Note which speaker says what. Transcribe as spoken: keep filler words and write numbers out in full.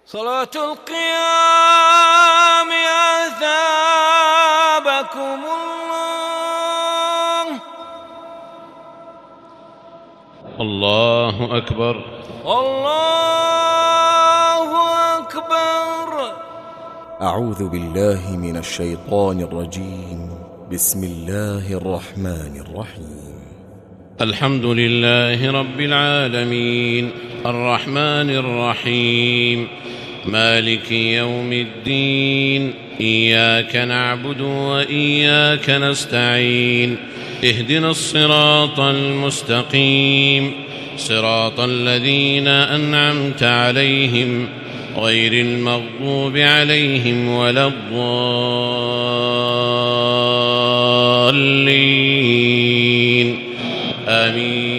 Speaker 1: صلاة القيام أثابكم الله.
Speaker 2: الله أكبر.
Speaker 1: الله أكبر.
Speaker 3: أعوذ بالله من الشيطان الرجيم. بسم الله الرحمن الرحيم.
Speaker 2: الحمد لله رب العالمين الرحمن الرحيم مالك يوم الدين. إياك نعبد وإياك نستعين. اهدنا الصراط المستقيم صراط الذين أنعمت عليهم غير المغضوب عليهم ولا الضالين. آمين.